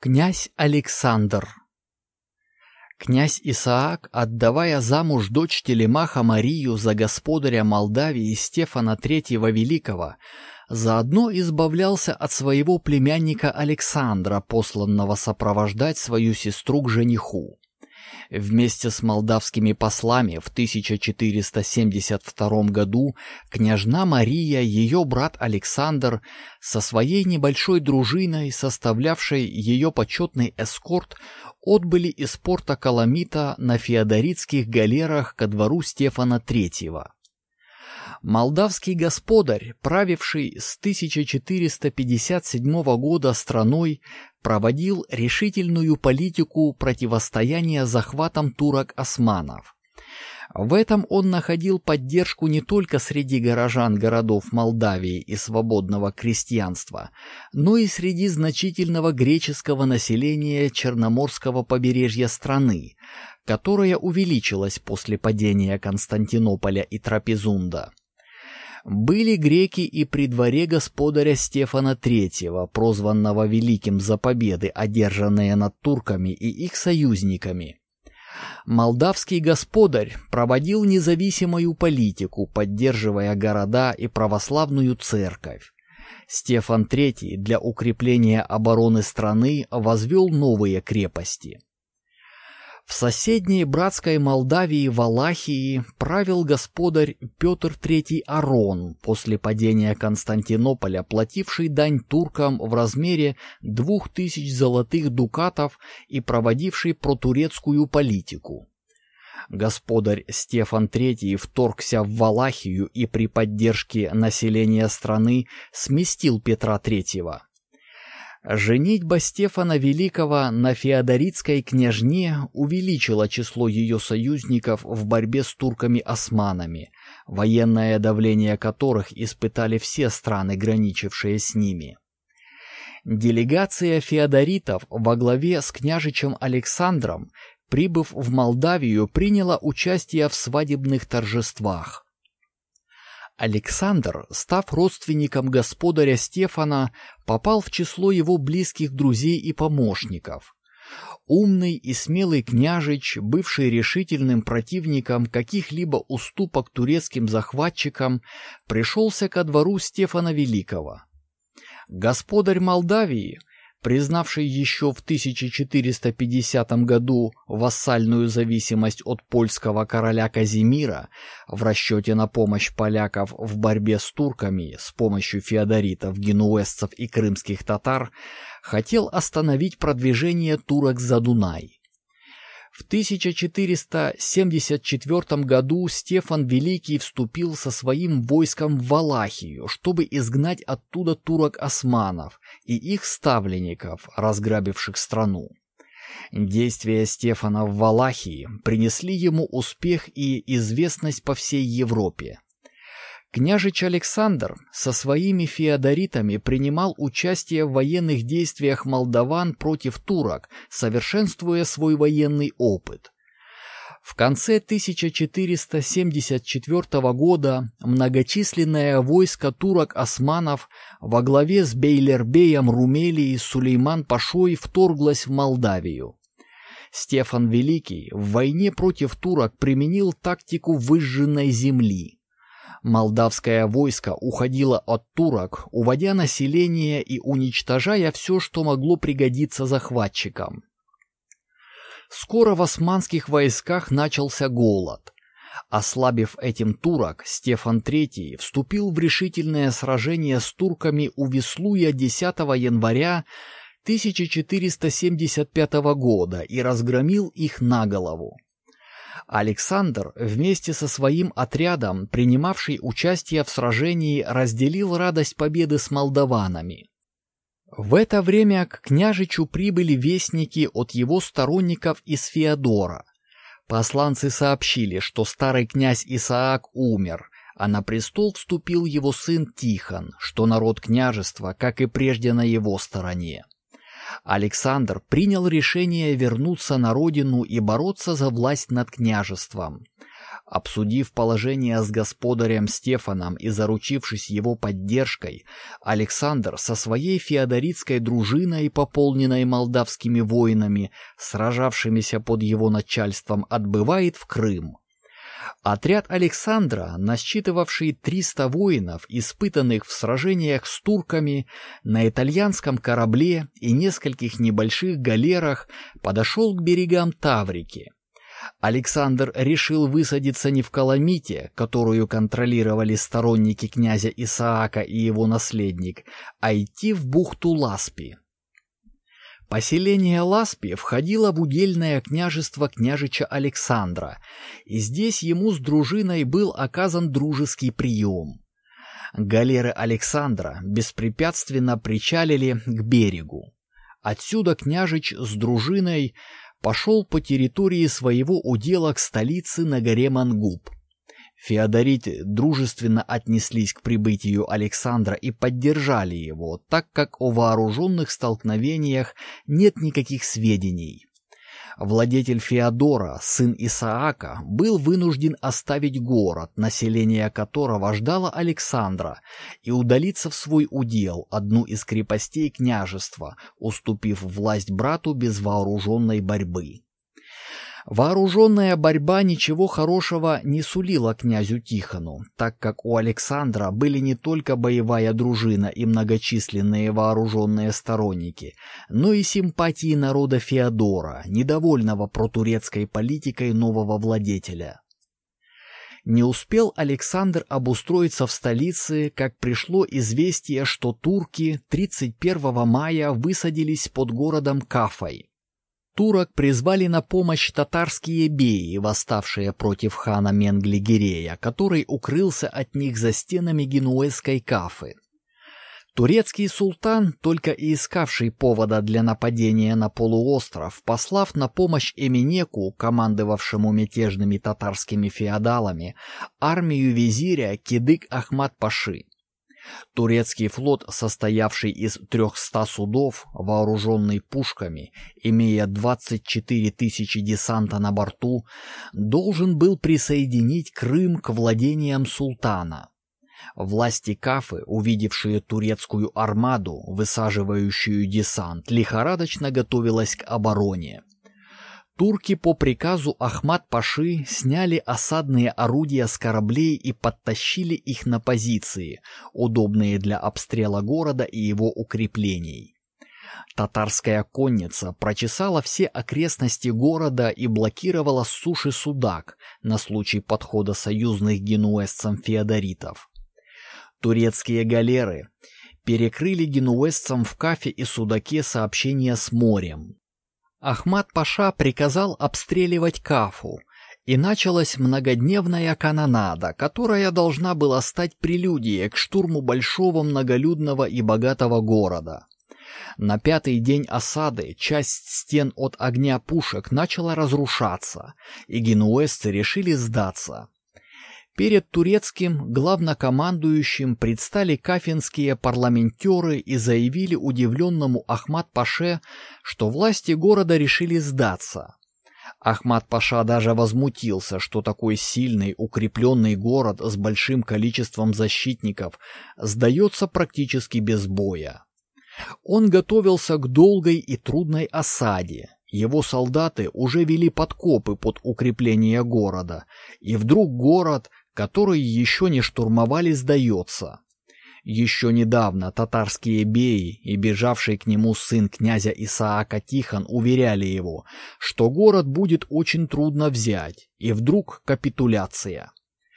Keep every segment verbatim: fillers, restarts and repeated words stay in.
Князь Александр. Князь Исаак, отдавая замуж дочь Телемаха Марию за господаря Молдавии Стефана третьего Великого, заодно избавлялся от своего племянника Александра, посланного сопровождать свою сестру к жениху. Вместе с молдавскими послами в тысяча четыреста семьдесят втором году княжна Мария, ее брат Александр, со своей небольшой дружиной, составлявшей ее почетный эскорт, отбыли из порта Каламита на феодоритских галерах ко двору Стефана третьего. Молдавский господарь, правивший с тысяча четыреста пятьдесят седьмого года страной, проводил решительную политику противостояния захватам турок-османов. В этом он находил поддержку не только среди горожан городов Молдавии и свободного крестьянства, но и среди значительного греческого населения Черноморского побережья страны, которое увеличилось после падения Константинополя и Трапезунда. Были греки и при дворе господаря Стефана третьего, прозванного Великим за победы, одержанные над турками и их союзниками. Молдавский господарь проводил независимую политику, поддерживая города и православную церковь. Стефан третий для укрепления обороны страны возвел новые крепости. В соседней братской Молдавии Валахии правил господарь Петр третий Арон, после падения Константинополя, плативший дань туркам в размере двух тысяч золотых дукатов и проводивший протурецкую политику. Господарь Стефан третий вторгся в Валахию и при поддержке населения страны сместил Петра третьего. Женитьба Стефана Великого на феодоритской княжне увеличила число ее союзников в борьбе с турками-османами, военное давление которых испытали все страны, граничившие с ними. Делегация феодоритов во главе с княжичем Александром, прибыв в Молдавию, приняла участие в свадебных торжествах. Александр, став родственником господаря Стефана, попал в число его близких друзей и помощников. Умный и смелый княжич, бывший решительным противником каких-либо уступок турецким захватчикам, пришелся ко двору Стефана Великого. Господарь Молдавии, признавший еще в тысяча четыреста пятидесятом году вассальную зависимость от польского короля Казимира, в расчете на помощь поляков в борьбе с турками с помощью феодоритов, генуэзцев и крымских татар, хотел остановить продвижение турок за Дунай. В тысяча четыреста семьдесят четвёртом году Стефан Великий вступил со своим войском в Валахию, чтобы изгнать оттуда турок-османов и их ставленников, разграбивших страну. Действия Стефана в Валахии принесли ему успех и известность по всей Европе. Княжич Александр со своими феодоритами принимал участие в военных действиях молдаван против турок, совершенствуя свой военный опыт. В конце тысяча четыреста семьдесят четвёртого года многочисленное войско турок-османов во главе с Бейлербеем Румелии Сулейман-пашой вторглось в Молдавию. Стефан Великий в войне против турок применил тактику выжженной земли. Молдавское войско уходило от турок, уводя население и уничтожая все, что могло пригодиться захватчикам. Скоро в османских войсках начался голод. Ослабив этим турок, Стефан третий вступил в решительное сражение с турками у Веслуя десятого января тысяча четыреста семьдесят пятого года и разгромил их наголову. Александр вместе со своим отрядом, принимавший участие в сражении, разделил радость победы с молдаванами. В это время к княжичу прибыли вестники от его сторонников из Феодора. Посланцы сообщили, что старый князь Исаак умер, а на престол вступил его сын Тихон, что народ княжества, как и прежде, на его стороне. Александр принял решение вернуться на родину и бороться за власть над княжеством. Обсудив положение с господарем Стефаном и заручившись его поддержкой, Александр со своей феодоритской дружиной, пополненной молдавскими воинами, сражавшимися под его начальством, отбывает в Крым. Отряд Александра, насчитывавший триста воинов, испытанных в сражениях с турками, на итальянском корабле и нескольких небольших галерах, подошел к берегам Таврики. Александр решил высадиться не в Каламите, которую контролировали сторонники князя Исаака и его наследник, а идти в бухту Ласпи. Поселение Ласпи входило в удельное княжество княжича Александра, и здесь ему с дружиной был оказан дружеский прием. Галеры Александра беспрепятственно причалили к берегу. Отсюда княжич с дружиной пошел по территории своего удела к столице на горе Мангуб. Феодориты дружественно отнеслись к прибытию Александра и поддержали его, так как о вооруженных столкновениях нет никаких сведений. Владетель Феодора, сын Исаака, был вынужден оставить город, население которого ждало Александра, и удалиться в свой удел, одну из крепостей княжества, уступив власть брату без вооруженной борьбы. Вооруженная борьба ничего хорошего не сулила князю Тихону, так как у Александра были не только боевая дружина и многочисленные вооруженные сторонники, но и симпатии народа Феодора, недовольного протурецкой политикой нового владетеля. Не успел Александр обустроиться в столице, как пришло известие, что турки тридцать первого мая высадились под городом Кафой. Турок призвали на помощь татарские беи, восставшие против хана Менгли-Гирея, который укрылся от них за стенами генуэзской Кафы. Турецкий султан, только и искавший повода для нападения на полуостров, послав на помощь Эминеку, командовавшему мятежными татарскими феодалами, армию визиря Кидык-Ахмат-Паши. Турецкий флот, состоявший из трехсот судов, вооруженный пушками, имея двадцать четыре тысячи десанта на борту, должен был присоединить Крым к владениям султана. Власти Кафы, увидевшие турецкую армаду, высаживающую десант, лихорадочно готовилась к обороне. Турки по приказу Ахмат-Паши сняли осадные орудия с кораблей и подтащили их на позиции, удобные для обстрела города и его укреплений. Татарская конница прочесала все окрестности города и блокировала с суши Судак на случай подхода союзных генуэзцам феодоритов. Турецкие галеры перекрыли генуэзцам в Кафе и Судаке сообщения с морем. Ахмат-Паша приказал обстреливать Кафу, и началась многодневная канонада, которая должна была стать прелюдией к штурму большого многолюдного и богатого города. На пятый день осады часть стен от огня пушек начала разрушаться, и генуэзцы решили сдаться. Перед турецким главнокомандующим предстали кафинские парламентеры и заявили удивленному Ахмат-Паше, что власти города решили сдаться. Ахмат-Паша даже возмутился, что такой сильный, укрепленный город с большим количеством защитников сдается практически без боя. Он готовился к долгой и трудной осаде. Его солдаты уже вели подкопы под укрепление города, и вдруг город, который еще не штурмовали, сдается. Еще недавно татарские беи и бежавший к нему сын князя Исаака Тихон уверяли его, что город будет очень трудно взять, и вдруг капитуляция.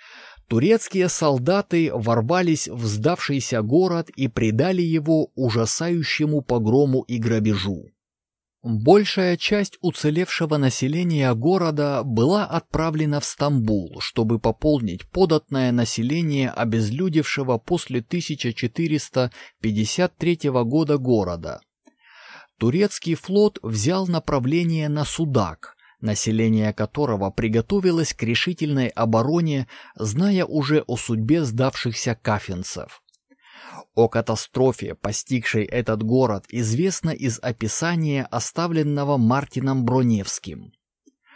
Турецкие солдаты ворвались в сдавшийся город и предали его ужасающему погрому и грабежу. Большая часть уцелевшего населения города была отправлена в Стамбул, чтобы пополнить податное население обезлюдевшего после тысяча четыреста пятьдесят третьего года города. Турецкий флот взял направление на Судак, население которого приготовилось к решительной обороне, зная уже о судьбе сдавшихся кафинцев. О катастрофе, постигшей этот город, известно из описания, оставленного Мартином Броневским.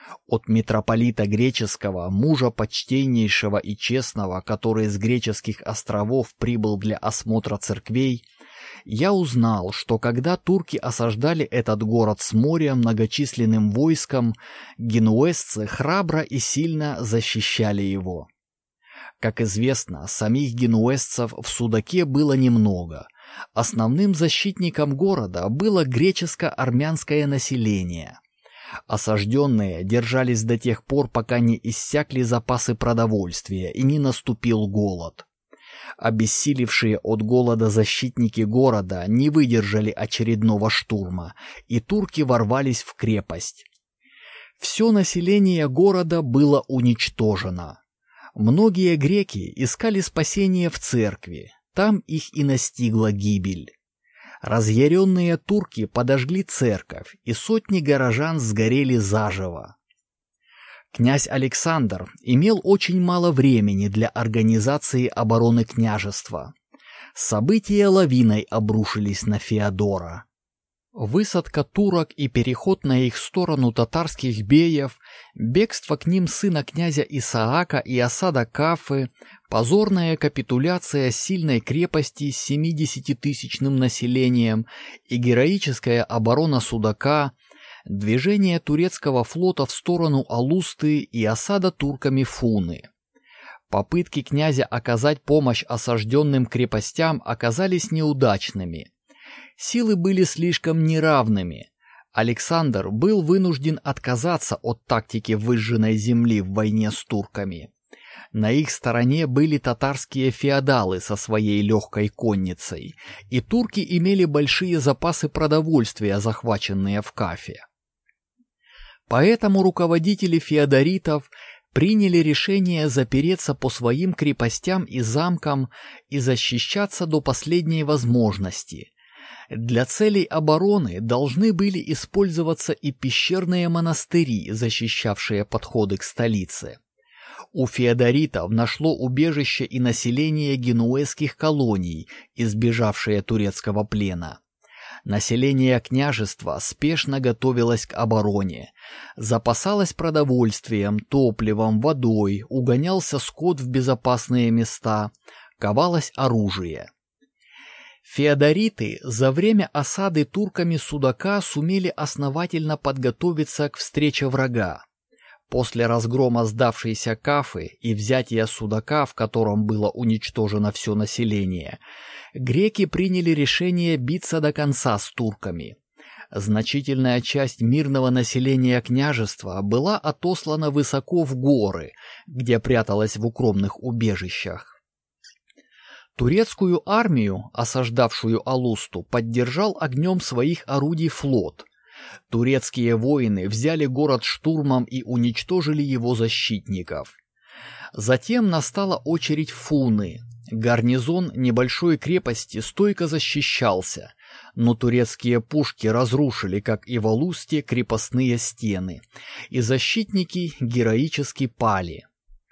От митрополита греческого, мужа почтеннейшего и честного, который с греческих островов прибыл для осмотра церквей, я узнал, что когда турки осаждали этот город с моря многочисленным войском, генуэзцы храбро и сильно защищали его. Как известно, самих генуэзцев в Судаке было немного. Основным защитником города было греческо-армянское население. Осажденные держались до тех пор, пока не иссякли запасы продовольствия и не наступил голод. Обессилевшие от голода защитники города не выдержали очередного штурма, и турки ворвались в крепость. Все население города было уничтожено. Многие греки искали спасения в церкви, там их и настигла гибель. Разъяренные турки подожгли церковь, и сотни горожан сгорели заживо. Князь Александр имел очень мало времени для организации обороны княжества. События лавиной обрушились на Феодора. Высадка турок и переход на их сторону татарских беев, бегство к ним сына князя Исаака и осада Кафы, позорная капитуляция сильной крепости с семидесятитысячным населением и героическая оборона Судака, движение турецкого флота в сторону Алусты и осада турками Фуны. Попытки князя оказать помощь осажденным крепостям оказались неудачными. Силы были слишком неравными. Александр был вынужден отказаться от тактики выжженной земли в войне с турками. На их стороне были татарские феодалы со своей легкой конницей, и турки имели большие запасы продовольствия, захваченные в Кафе. Поэтому руководители феодоритов приняли решение запереться по своим крепостям и замкам и защищаться до последней возможности. Для целей обороны должны были использоваться и пещерные монастыри, защищавшие подходы к столице. У феодоритов нашло убежище и население генуэзских колоний, избежавшее турецкого плена. Население княжества спешно готовилось к обороне, запасалось продовольствием, топливом, водой, угонялся скот в безопасные места, ковалось оружие. Феодориты за время осады турками Судака сумели основательно подготовиться к встрече врага. После разгрома сдавшейся Кафы и взятия Судака, в котором было уничтожено все население, греки приняли решение биться до конца с турками. Значительная часть мирного населения княжества была отослана высоко в горы, где пряталась в укромных убежищах. Турецкую армию, осаждавшую Алусту, поддержал огнем своих орудий флот. Турецкие воины взяли город штурмом и уничтожили его защитников. Затем настала очередь Фуны. Гарнизон небольшой крепости стойко защищался, но турецкие пушки разрушили, как и в Алусте, крепостные стены, и защитники героически пали.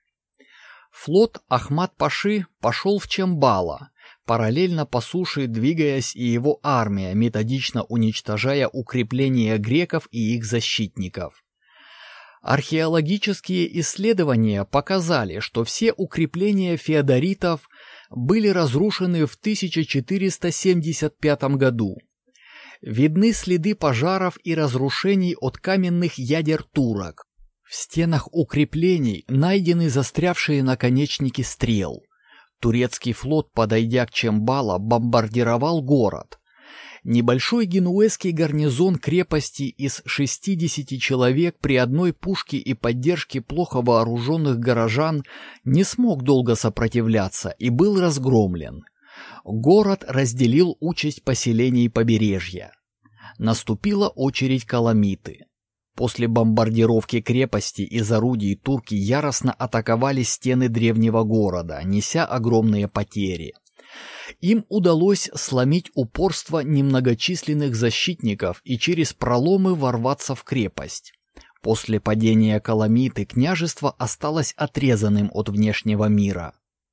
Флот Ахмад-Паши пошел в Чембала, параллельно по суше двигаясь и его армия, методично уничтожая укрепления греков и их защитников. Археологические исследования показали, что все укрепления феодоритов были разрушены в тысяча четыреста семьдесят пятом году. Видны следы пожаров и разрушений от каменных ядер турок. В стенах укреплений найдены застрявшие наконечники стрел. Турецкий флот, подойдя к Чембала, бомбардировал город. Небольшой генуэзский гарнизон крепости из шестидесяти человек при одной пушке и поддержке плохо вооруженных горожан не смог долго сопротивляться и был разгромлен. Город разделил участь поселений побережья. Наступила очередь Каламиты. После бомбардировки крепости из орудий турки яростно атаковали стены древнего города, неся огромные потери. Им удалось сломить упорство немногочисленных защитников и через проломы ворваться в крепость. После падения Каламиты княжество осталось отрезанным от внешнего мира.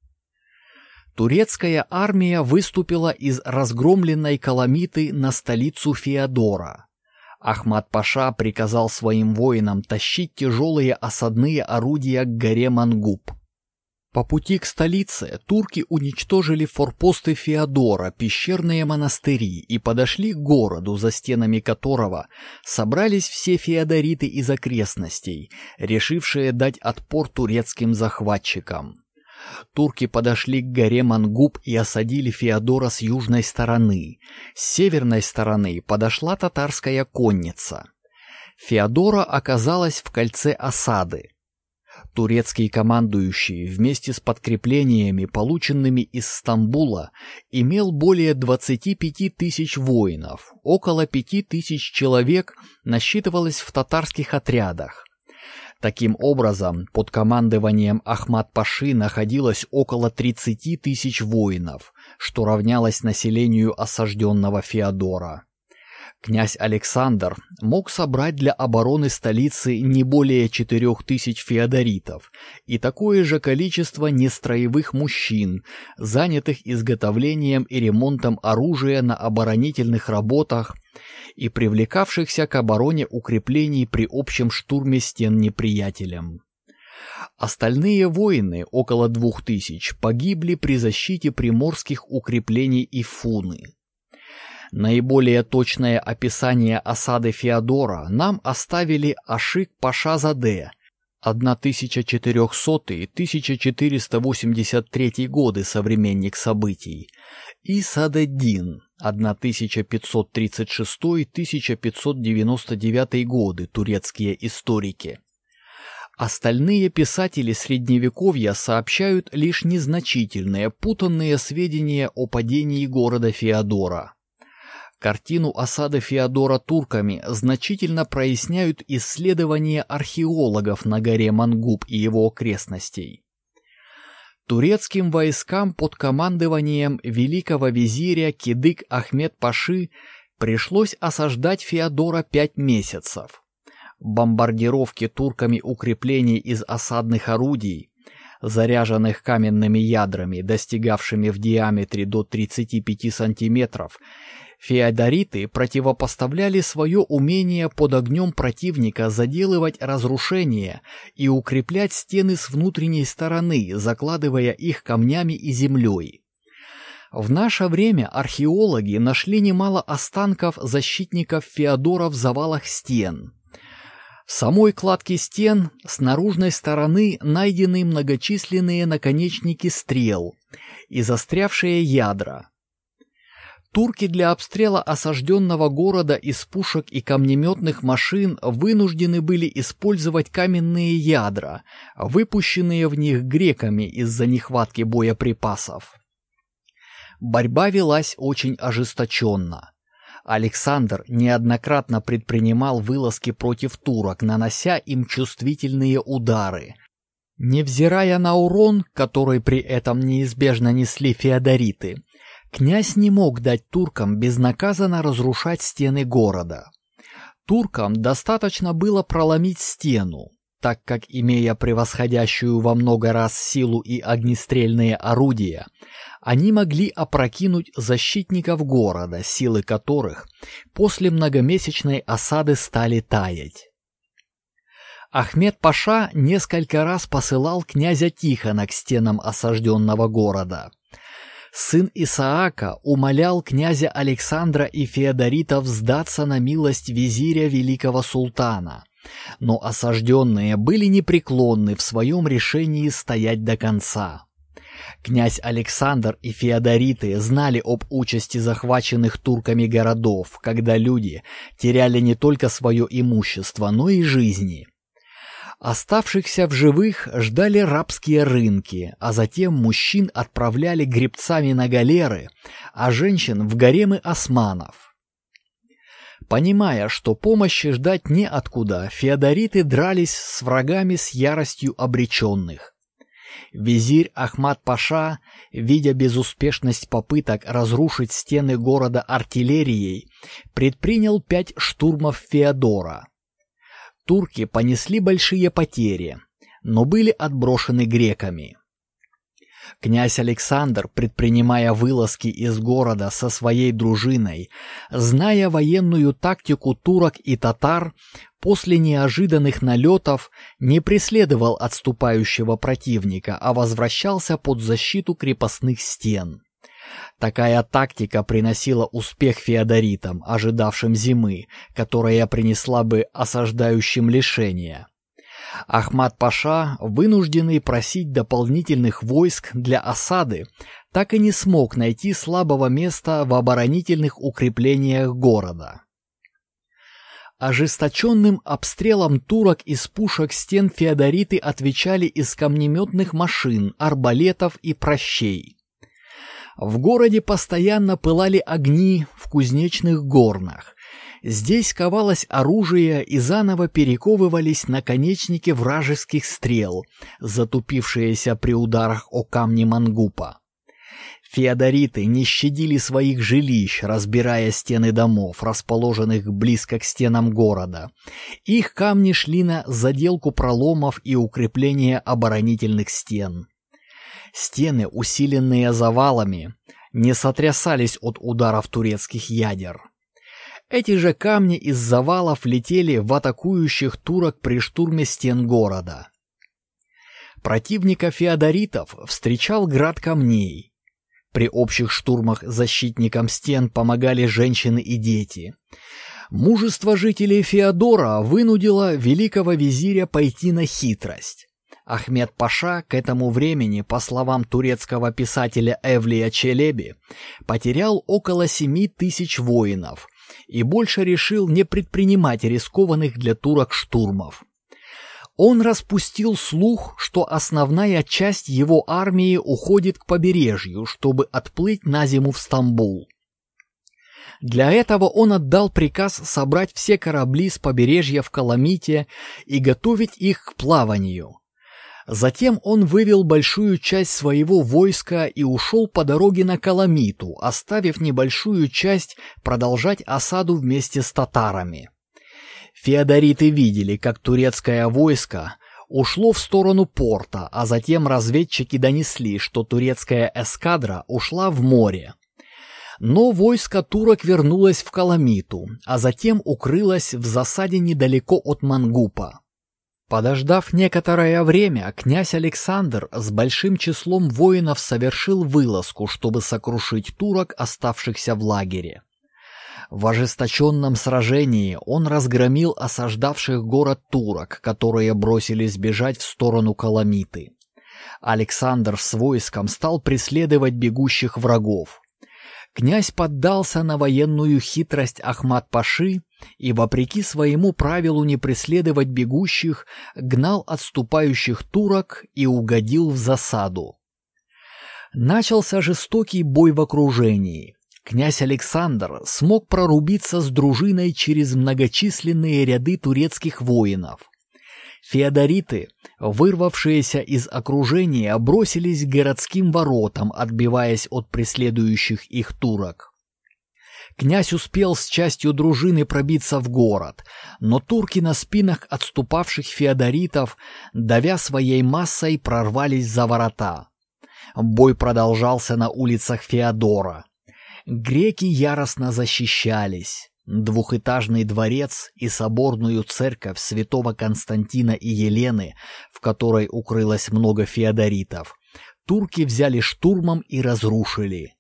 Турецкая армия выступила из разгромленной Каламиты на столицу Феодора. Ахмат-паша приказал своим воинам тащить тяжелые осадные орудия к горе Мангуб. По пути к столице турки уничтожили форпосты Феодора, пещерные монастыри и подошли к городу, за стенами которого собрались все феодориты из окрестностей, решившие дать отпор турецким захватчикам. Турки подошли к горе Мангуб и осадили Феодора с южной стороны. С северной стороны подошла татарская конница. Феодора оказалась в кольце осады. Турецкий командующий вместе с подкреплениями, полученными из Стамбула, имел более двадцати пяти тысяч воинов, около пяти тысяч человек насчитывалось в татарских отрядах. Таким образом, под командованием Ахмат-паши находилось около тридцати тысяч воинов, что равнялось населению осажденного Феодора. Князь Александр мог собрать для обороны столицы не более четырех тысяч феодоритов и такое же количество нестроевых мужчин, занятых изготовлением и ремонтом оружия на оборонительных работах и привлекавшихся к обороне укреплений при общем штурме стен неприятелем. Остальные воины, около двух тысяч, погибли при защите приморских укреплений Ифуны. Наиболее точное описание осады Феодора нам оставили Ашик-паша-заде тысяча четырехсотый — тысяча четыреста восемьдесят третий годы, современник событий, и Садеддин тысяча пятьсот тридцать шестой — тысяча пятьсот девяносто девятый годы, турецкие историки. Остальные писатели Средневековья сообщают лишь незначительные, путанные сведения о падении города Феодора. Картину осады Феодора турками значительно проясняют исследования археологов на горе Мангуб и его окрестностей. Турецким войскам под командованием великого визиря Кидык Ахмет-паши пришлось осаждать Феодора пять месяцев. Бомбардировки турками укреплений из осадных орудий, заряженных каменными ядрами, достигавшими в диаметре до тридцати пяти сантиметров, феодориты противопоставляли свое умение под огнем противника заделывать разрушения и укреплять стены с внутренней стороны, закладывая их камнями и землей. В наше время археологи нашли немало останков защитников Феодора в завалах стен. В самой кладке стен с наружной стороны найдены многочисленные наконечники стрел и застрявшие ядра. Турки для обстрела осажденного города из пушек и камнеметных машин вынуждены были использовать каменные ядра, выпущенные в них греками из-за нехватки боеприпасов. Борьба велась очень ожесточенно. Александр неоднократно предпринимал вылазки против турок, нанося им чувствительные удары. Невзирая на урон, который при этом неизбежно несли феодориты, князь не мог дать туркам безнаказанно разрушать стены города. Туркам достаточно было проломить стену, так как, имея превосходящую во много раз силу и огнестрельные орудия, они могли опрокинуть защитников города, силы которых после многомесячной осады стали таять. Ахмет-паша несколько раз посылал князя Тихона к стенам осажденного города. Сын Исаака умолял князя Александра и феодоритов сдаться на милость визиря великого султана, но осажденные были непреклонны в своем решении стоять до конца. Князь Александр и феодориты знали об участи захваченных турками городов, когда люди теряли не только свое имущество, но и жизни. Оставшихся в живых ждали рабские рынки, а затем мужчин отправляли гребцами на галеры, а женщин в гаремы османов. Понимая, что помощи ждать неоткуда, феодориты дрались с врагами с яростью обреченных. Визирь Ахмат-паша, видя безуспешность попыток разрушить стены города артиллерией, предпринял пять штурмов Феодора. Турки понесли большие потери, но были отброшены греками. Князь Александр, предпринимая вылазки из города со своей дружиной, зная военную тактику турок и татар, после неожиданных налетов не преследовал отступающего противника, а возвращался под защиту крепостных стен. Такая тактика приносила успех феодоритам, ожидавшим зимы, которая принесла бы осаждающим лишения. Ахмад-паша, вынужденный просить дополнительных войск для осады, так и не смог найти слабого места в оборонительных укреплениях города. Ожесточенным обстрелом турок из пушек стен феодориты отвечали из камнеметных машин, арбалетов и пращей. В городе постоянно пылали огни в кузнечных горнах. Здесь ковалось оружие и заново перековывались наконечники вражеских стрел, затупившиеся при ударах о камни мангупа. Феодориты не щадили своих жилищ, разбирая стены домов, расположенных близко к стенам города. Их камни шли на заделку проломов и укрепление оборонительных стен. Стены, усиленные завалами, не сотрясались от ударов турецких ядер. Эти же камни из завалов летели в атакующих турок при штурме стен города. Противника феодоритов встречал град камней. При общих штурмах защитникам стен помогали женщины и дети. Мужество жителей Феодора вынудило великого визиря пойти на хитрость. Ахмед-паша к этому времени, по словам турецкого писателя Эвлия Челеби, потерял около семи тысяч воинов и больше решил не предпринимать рискованных для турок штурмов. Он распустил слух, что основная часть его армии уходит к побережью, чтобы отплыть на зиму в Стамбул. Для этого он отдал приказ собрать все корабли с побережья в Каламите и готовить их к плаванию. Затем он вывел большую часть своего войска и ушел по дороге на Каламиту, оставив небольшую часть продолжать осаду вместе с татарами. Феодориты видели, как турецкое войско ушло в сторону порта, а затем разведчики донесли, что турецкая эскадра ушла в море. Но войско турок вернулось в Каламиту, а затем укрылось в засаде недалеко от Мангупа. Подождав некоторое время, князь Александр с большим числом воинов совершил вылазку, чтобы сокрушить турок, оставшихся в лагере. В ожесточенном сражении он разгромил осаждавших город турок, которые бросились бежать в сторону Каламиты. Александр с войском стал преследовать бегущих врагов. Князь поддался на военную хитрость Ахмад-паши и, вопреки своему правилу не преследовать бегущих, гнал отступающих турок и угодил в засаду. Начался жестокий бой в окружении. Князь Александр смог прорубиться с дружиной через многочисленные ряды турецких воинов. Феодориты, вырвавшиеся из окружения, бросились к городским воротам, отбиваясь от преследующих их турок. Князь успел с частью дружины пробиться в город, но турки на спинах отступавших феодоритов, давя своей массой, прорвались за ворота. Бой продолжался на улицах Феодора. Греки яростно защищались. Двухэтажный дворец и соборную церковь святого Константина и Елены, в которой укрылось много феодоритов, турки взяли штурмом и разрушили.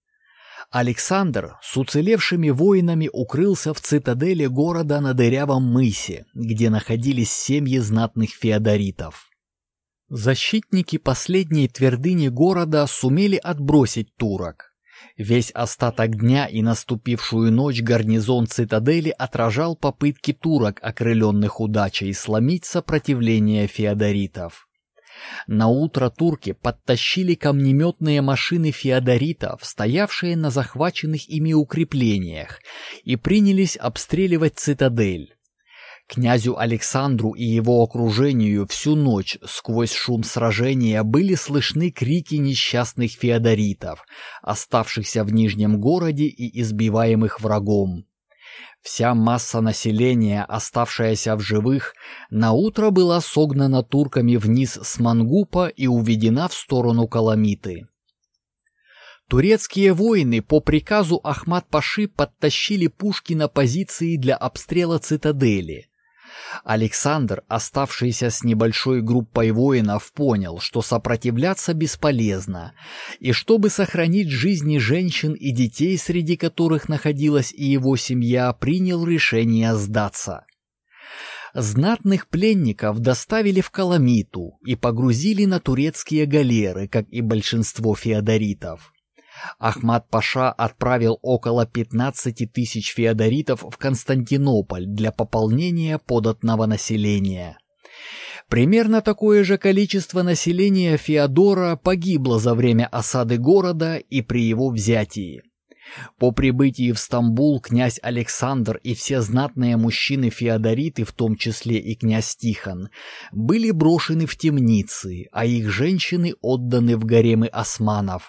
Александр с уцелевшими воинами укрылся в цитадели города на дырявом мысе, где находились семьи знатных феодоритов. Защитники последней твердыни города сумели отбросить турок. Весь остаток дня и наступившую ночь гарнизон цитадели отражал попытки турок, окрыленных удачей, сломить сопротивление феодоритов. Наутро турки подтащили камнеметные машины феодоритов, стоявшие на захваченных ими укреплениях, и принялись обстреливать цитадель. Князю Александру и его окружению всю ночь сквозь шум сражения были слышны крики несчастных феодоритов, оставшихся в Нижнем городе и избиваемых врагом. Вся масса населения, оставшаяся в живых, наутро была согнана турками вниз с Мангупа и уведена в сторону Каламиты. Турецкие воины по приказу Ахмад-паши подтащили пушки на позиции для обстрела цитадели. Александр, оставшийся с небольшой группой воинов, понял, что сопротивляться бесполезно, и чтобы сохранить жизни женщин и детей, среди которых находилась и его семья, принял решение сдаться. Знатных пленников доставили в Каламиту и погрузили на турецкие галеры, как и большинство феодоритов. Ахмад-паша отправил около пятнадцати тысяч феодоритов в Константинополь для пополнения податного населения. Примерно такое же количество населения Феодора погибло за время осады города и при его взятии. По прибытии в Стамбул князь Александр и все знатные мужчины-феодориты, в том числе и князь Тихон, были брошены в темницы, а их женщины отданы в гаремы османов.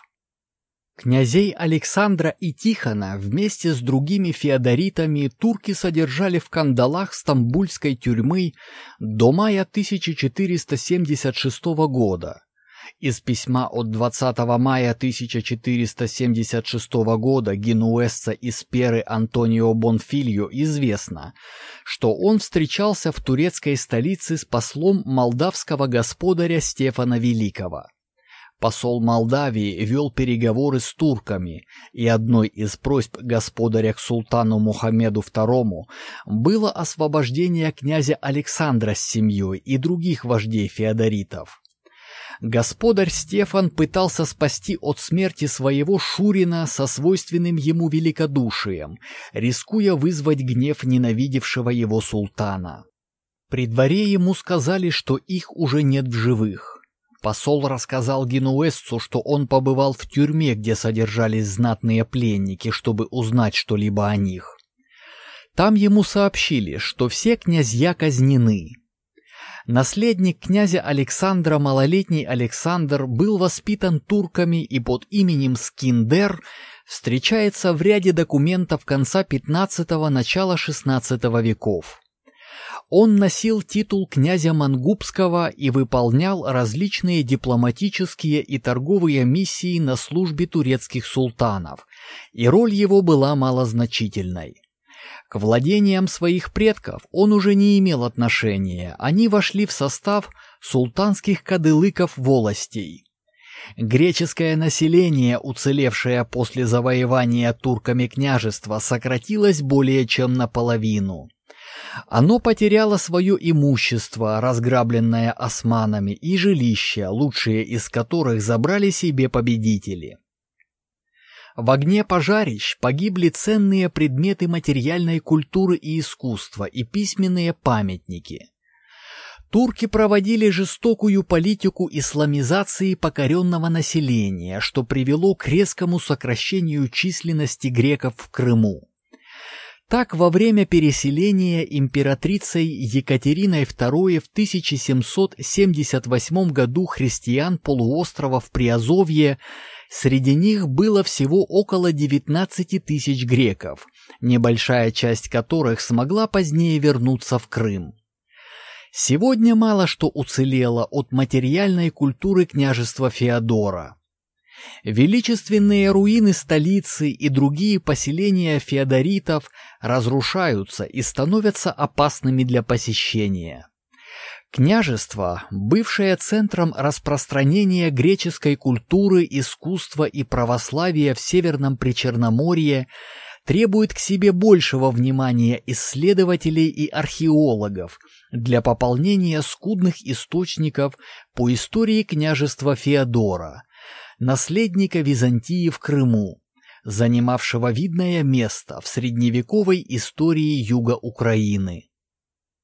Князей Александра и Тихона вместе с другими феодоритами турки содержали в кандалах стамбульской тюрьмы до мая тысяча четыреста семьдесят шестого года. Из письма от двадцатого мая тысяча четыреста семьдесят шестого года генуэзца из Перы Антонио Бонфильо известно, что он встречался в турецкой столице с послом молдавского господаря Стефана Великого. Посол Молдавии вел переговоры с турками, и одной из просьб господаря к султану Мухаммеду второму было освобождение князя Александра с семьей и других вождей феодоритов. Господарь Стефан пытался спасти от смерти своего шурина со свойственным ему великодушием, рискуя вызвать гнев ненавидевшего его султана. При дворе ему сказали, что их уже нет в живых. Посол рассказал генуэзцу, что он побывал в тюрьме, где содержались знатные пленники, чтобы узнать что-либо о них. Там ему сообщили, что все князья казнены. Наследник князя Александра, малолетний Александр, был воспитан турками и под именем Скиндер встречается в ряде документов конца пятнадцатого – начала шестнадцатого веков. Он носил титул князя Мангубского и выполнял различные дипломатические и торговые миссии на службе турецких султанов, и роль его была малозначительной. К владениям своих предков он уже не имел отношения, они вошли в состав султанских кадылыков-волостей. Греческое население, уцелевшее после завоевания турками княжества, сократилось более чем наполовину. Оно потеряло свое имущество, разграбленное османами, и жилища, лучшие из которых забрали себе победители. В огне пожарищ погибли ценные предметы материальной культуры и искусства и письменные памятники. Турки проводили жестокую политику исламизации покоренного населения, что привело к резкому сокращению численности греков в Крыму. Так, во время переселения императрицей Екатериной второй в тысяча семьсот семьдесят восьмом году христиан полуострова в Приазовье, среди них было всего около девятнадцати тысяч греков, небольшая часть которых смогла позднее вернуться в Крым. Сегодня мало что уцелело от материальной культуры княжества Феодора. Величественные руины столицы и другие поселения феодоритов разрушаются и становятся опасными для посещения. Княжество, бывшее центром распространения греческой культуры, искусства и православия в Северном Причерноморье, требует к себе большего внимания исследователей и археологов для пополнения скудных источников по истории княжества Феодора, наследника Византии в Крыму, занимавшего видное место в средневековой истории юга Украины.